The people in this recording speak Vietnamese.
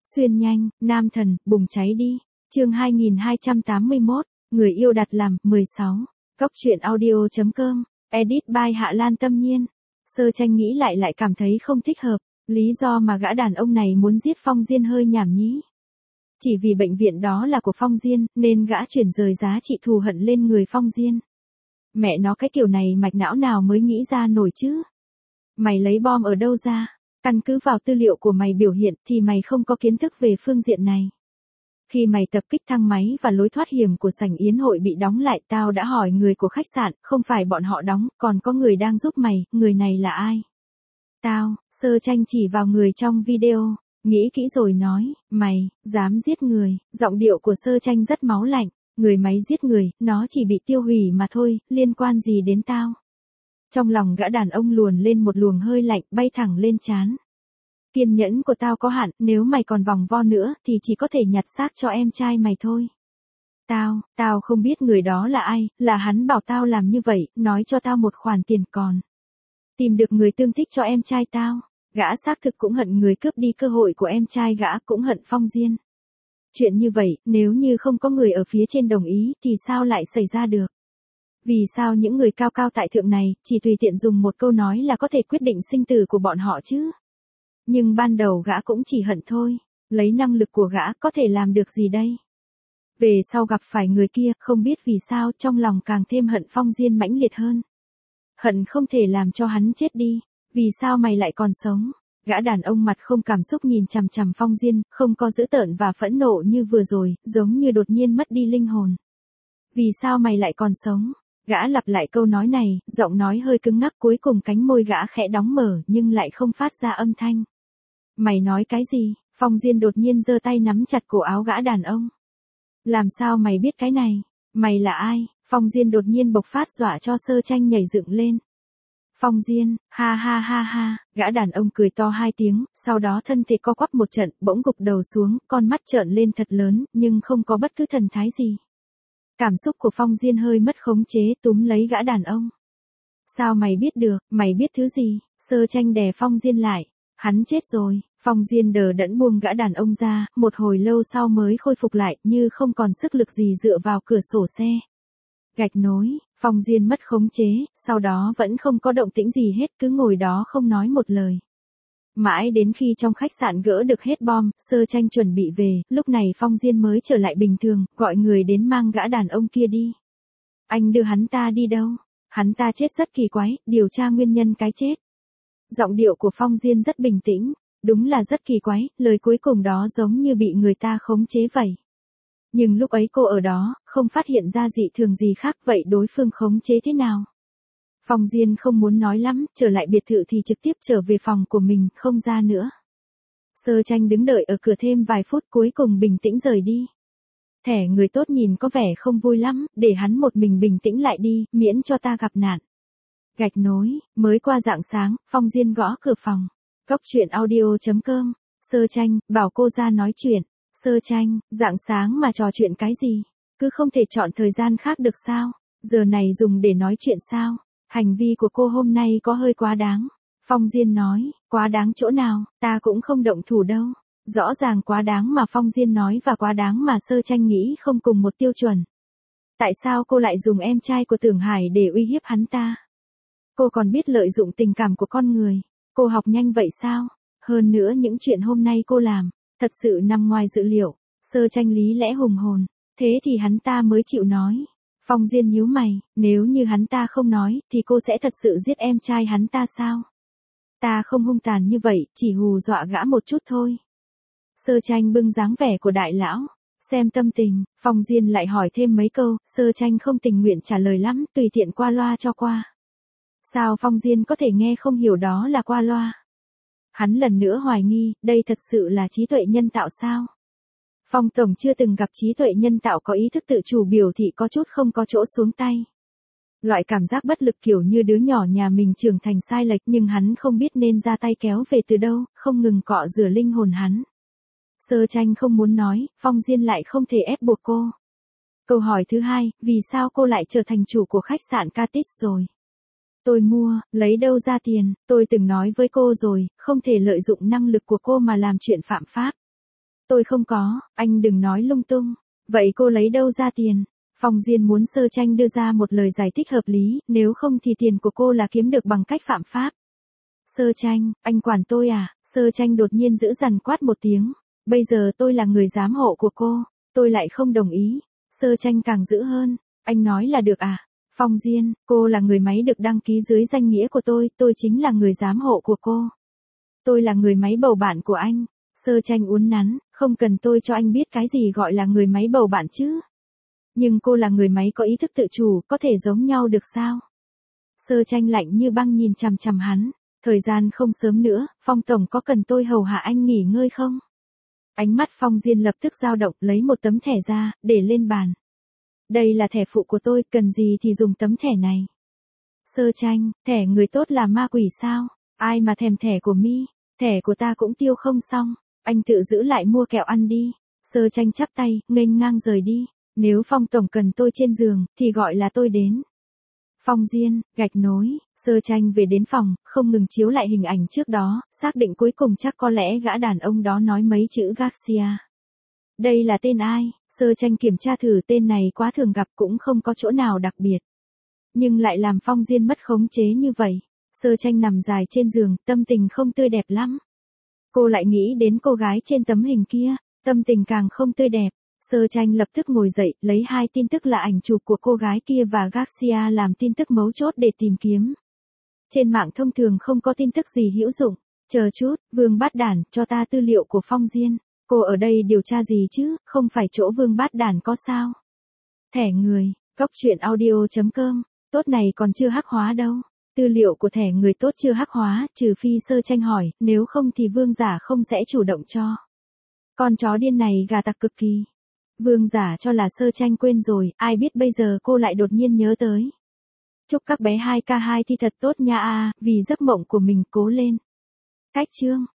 Xuyên nhanh, nam thần, bùng cháy đi. Chương 2281, người yêu đặt làm, 16. Cốc truyện audio.com, edit by Hạ Lan Tâm Nhiên. Sơ Tranh nghĩ lại cảm thấy không thích hợp, lý do mà gã đàn ông này muốn giết Phong Diên hơi nhảm nhí. Chỉ vì bệnh viện đó là của Phong Diên, nên gã chuyển rời giá trị thù hận lên người Phong Diên. Mẹ nó, cái kiểu này mạch não nào mới nghĩ ra nổi chứ? Mày lấy bom ở đâu ra? Căn cứ vào tư liệu của mày biểu hiện thì mày không có kiến thức về phương diện này. Khi mày tập kích thang máy và lối thoát hiểm của sảnh yến hội bị đóng lại, tao đã hỏi người của khách sạn, không phải bọn họ đóng, còn có người đang giúp mày, người này là ai? Sơ Tranh chỉ vào người trong video, nghĩ kỹ rồi nói, mày, dám giết người. Giọng điệu của Sơ Tranh rất máu lạnh, người máy giết người, nó chỉ bị tiêu hủy mà thôi, liên quan gì đến tao? Trong lòng gã đàn ông luồn lên một luồng hơi lạnh bay thẳng lên trán. Kiên nhẫn của tao có hạn, nếu mày còn vòng vo nữa thì chỉ có thể nhặt xác cho em trai mày thôi. Tao không biết người đó là ai, là hắn bảo tao làm như vậy, nói cho tao một khoản tiền còn. Tìm được người tương thích cho em trai tao. Gã xác thực cũng hận người cướp đi cơ hội của em trai gã, cũng hận Phong Diên. Chuyện như vậy, nếu như không có người ở phía trên đồng ý thì sao lại xảy ra được? Vì sao những người cao cao tại thượng này chỉ tùy tiện dùng một câu nói là có thể quyết định sinh tử của bọn họ chứ? Nhưng ban đầu gã cũng chỉ hận thôi, lấy năng lực của gã có thể làm được gì đây? Về sau gặp phải người kia, không biết vì sao trong lòng càng thêm hận Phong Diên mãnh liệt hơn. Hận không thể làm cho hắn chết đi, vì sao mày lại còn sống? Gã đàn ông mặt không cảm xúc nhìn chằm chằm Phong Diên, không có dữ tợn và phẫn nộ như vừa rồi, giống như đột nhiên mất đi linh hồn. Vì sao mày lại còn sống? Gã lặp lại câu nói này, giọng nói hơi cứng ngắc, cuối cùng cánh môi gã khẽ đóng mở nhưng lại không phát ra âm thanh. Mày nói cái gì? Phong Diên đột nhiên giơ tay nắm chặt cổ áo gã đàn ông. Làm sao mày biết cái này? Mày là ai? Phong Diên đột nhiên bộc phát dọa cho Sơ Tranh nhảy dựng lên. Phong Diên, ha ha ha ha, gã đàn ông cười to hai tiếng, sau đó thân thể co quắp một trận, bỗng gục đầu xuống, con mắt trợn lên thật lớn, nhưng không có bất cứ thần thái gì. Cảm xúc của Phong Diên hơi mất khống chế, túm lấy gã đàn ông. Sao mày biết được, mày biết thứ gì? Sơ Tranh đè Phong Diên lại. Hắn chết rồi. Phong Diên đờ đẫn buông gã đàn ông ra, một hồi lâu sau mới khôi phục lại, như không còn sức lực gì dựa vào cửa sổ xe. Gạch nối, Phong Diên mất khống chế, sau đó vẫn không có động tĩnh gì hết, cứ ngồi đó không nói một lời. Mãi đến khi trong khách sạn gỡ được hết bom, Sơ Tranh chuẩn bị về, lúc này Phong Diên mới trở lại bình thường, gọi người đến mang gã đàn ông kia đi. Anh đưa hắn ta đi đâu? Hắn ta chết rất kỳ quái, điều tra nguyên nhân cái chết. Giọng điệu của Phong Diên rất bình tĩnh, đúng là rất kỳ quái, lời cuối cùng đó giống như bị người ta khống chế vậy. Nhưng lúc ấy cô ở đó, không phát hiện ra dị thường gì khác, vậy đối phương khống chế thế nào? Phong Diên không muốn nói lắm, trở lại biệt thự thì trực tiếp trở về phòng của mình, không ra nữa. Sơ Tranh đứng đợi ở cửa thêm vài phút, cuối cùng bình tĩnh rời đi. Thẻ người tốt nhìn có vẻ không vui lắm, để hắn một mình bình tĩnh lại đi, miễn cho ta gặp nạn. Gạch nối, mới qua rạng sáng, Phong Diên gõ cửa phòng. Cốc truyện audio.com, Sơ Tranh, bảo cô ra nói chuyện. Sơ Tranh, rạng sáng mà trò chuyện cái gì? Cứ không thể chọn thời gian khác được sao? Giờ này dùng để nói chuyện sao? Hành vi của cô hôm nay có hơi quá đáng. Phong Diên nói, quá đáng chỗ nào, ta cũng không động thủ đâu. Rõ ràng quá đáng mà Phong Diên nói và quá đáng mà Sơ Tranh nghĩ không cùng một tiêu chuẩn. Tại sao cô lại dùng em trai của Tưởng Hải để uy hiếp hắn ta? Cô còn biết lợi dụng tình cảm của con người. Cô học nhanh vậy sao? Hơn nữa những chuyện hôm nay cô làm, thật sự nằm ngoài dự liệu. Sơ Tranh lý lẽ hùng hồn. Thế thì hắn ta mới chịu nói. Phong Diên nhíu mày, nếu như hắn ta không nói, thì cô sẽ thật sự giết em trai hắn ta sao? Ta không hung tàn như vậy, chỉ hù dọa gã một chút thôi. Sơ Tranh bưng dáng vẻ của đại lão, xem tâm tình. Phong Diên lại hỏi thêm mấy câu, Sơ Tranh không tình nguyện trả lời lắm, tùy tiện qua loa cho qua. Sao Phong Diên có thể nghe không hiểu đó là qua loa? Hắn lần nữa hoài nghi, đây thật sự là trí tuệ nhân tạo sao? Phong Tổng chưa từng gặp trí tuệ nhân tạo có ý thức tự chủ biểu thị có chút không có chỗ xuống tay. Loại cảm giác bất lực kiểu như đứa nhỏ nhà mình trưởng thành sai lệch, nhưng hắn không biết nên ra tay kéo về từ đâu, không ngừng cọ rửa linh hồn hắn. Sơ Tranh không muốn nói, Phong Diên lại không thể ép buộc cô. Câu hỏi thứ hai, vì sao cô lại trở thành chủ của khách sạn Catis rồi? Tôi mua, lấy đâu ra tiền, tôi từng nói với cô rồi, không thể lợi dụng năng lực của cô mà làm chuyện phạm pháp. Tôi không có, anh đừng nói lung tung. Vậy cô lấy đâu ra tiền? Phong Diên muốn Sơ Tranh đưa ra một lời giải thích hợp lý, nếu không thì tiền của cô là kiếm được bằng cách phạm pháp. Sơ Tranh, anh quản tôi à? Sơ Tranh đột nhiên giữ dằn quát một tiếng. Bây giờ tôi là người giám hộ của cô, tôi lại không đồng ý. Sơ Tranh càng dữ hơn. Anh nói là được à? Phong Diên, cô là người máy được đăng ký dưới danh nghĩa của tôi chính là người giám hộ của cô. Tôi là người máy bầu bạn của anh. Sơ Tranh uốn nắn, không cần tôi cho anh biết cái gì gọi là người máy bầu bạn chứ. Nhưng cô là người máy có ý thức tự chủ, có thể giống nhau được sao? Sơ Tranh lạnh như băng nhìn chằm chằm hắn. Thời gian không sớm nữa, Phong Tổng có cần tôi hầu hạ anh nghỉ ngơi không? Ánh mắt Phong Diên lập tức dao động, lấy một tấm thẻ ra, để lên bàn. Đây là thẻ phụ của tôi, cần gì thì dùng tấm thẻ này. Sơ Tranh, thẻ người tốt là ma quỷ sao? Ai mà thèm thẻ của mi? Thẻ của ta cũng tiêu không xong. Anh tự giữ lại mua kẹo ăn đi. Sơ Tranh chắp tay, nghênh ngang rời đi. Nếu Phong Tổng cần tôi trên giường, thì gọi là tôi đến. Phong Diên, gạch nối, Sơ Tranh về đến phòng, không ngừng chiếu lại hình ảnh trước đó, xác định cuối cùng chắc có lẽ gã đàn ông đó nói mấy chữ Garcia. Đây là tên ai? Sơ Tranh kiểm tra thử tên này quá thường gặp cũng không có chỗ nào đặc biệt. Nhưng lại làm Phong Diên mất khống chế như vậy. Sơ Tranh nằm dài trên giường, tâm tình không tươi đẹp lắm. Cô lại nghĩ đến cô gái trên tấm hình kia, tâm tình càng không tươi đẹp. Sơ Tranh lập tức ngồi dậy, lấy 2 tin tức là ảnh chụp của cô gái kia và Garcia làm tin tức mấu chốt để tìm kiếm. Trên mạng thông thường không có tin tức gì hữu dụng. Chờ chút, Vương Bát Đản, cho ta tư liệu của Phong Diên. Cô ở đây điều tra gì chứ, không phải chỗ Vương Bát Đản có sao? Thẻ người, coctruyện.audio.com, tốt này còn chưa hắc hóa đâu. Tư liệu của thẻ người tốt chưa hắc hóa, trừ phi Sơ Tranh hỏi, nếu không thì Vương giả không sẽ chủ động cho. Con chó điên này gà tặc cực kỳ. Vương giả cho là Sơ Tranh quên rồi, ai biết bây giờ cô lại đột nhiên nhớ tới. Chúc các bé 2K2 thi thật tốt nha a, vì giấc mộng của mình cố lên. Cách chương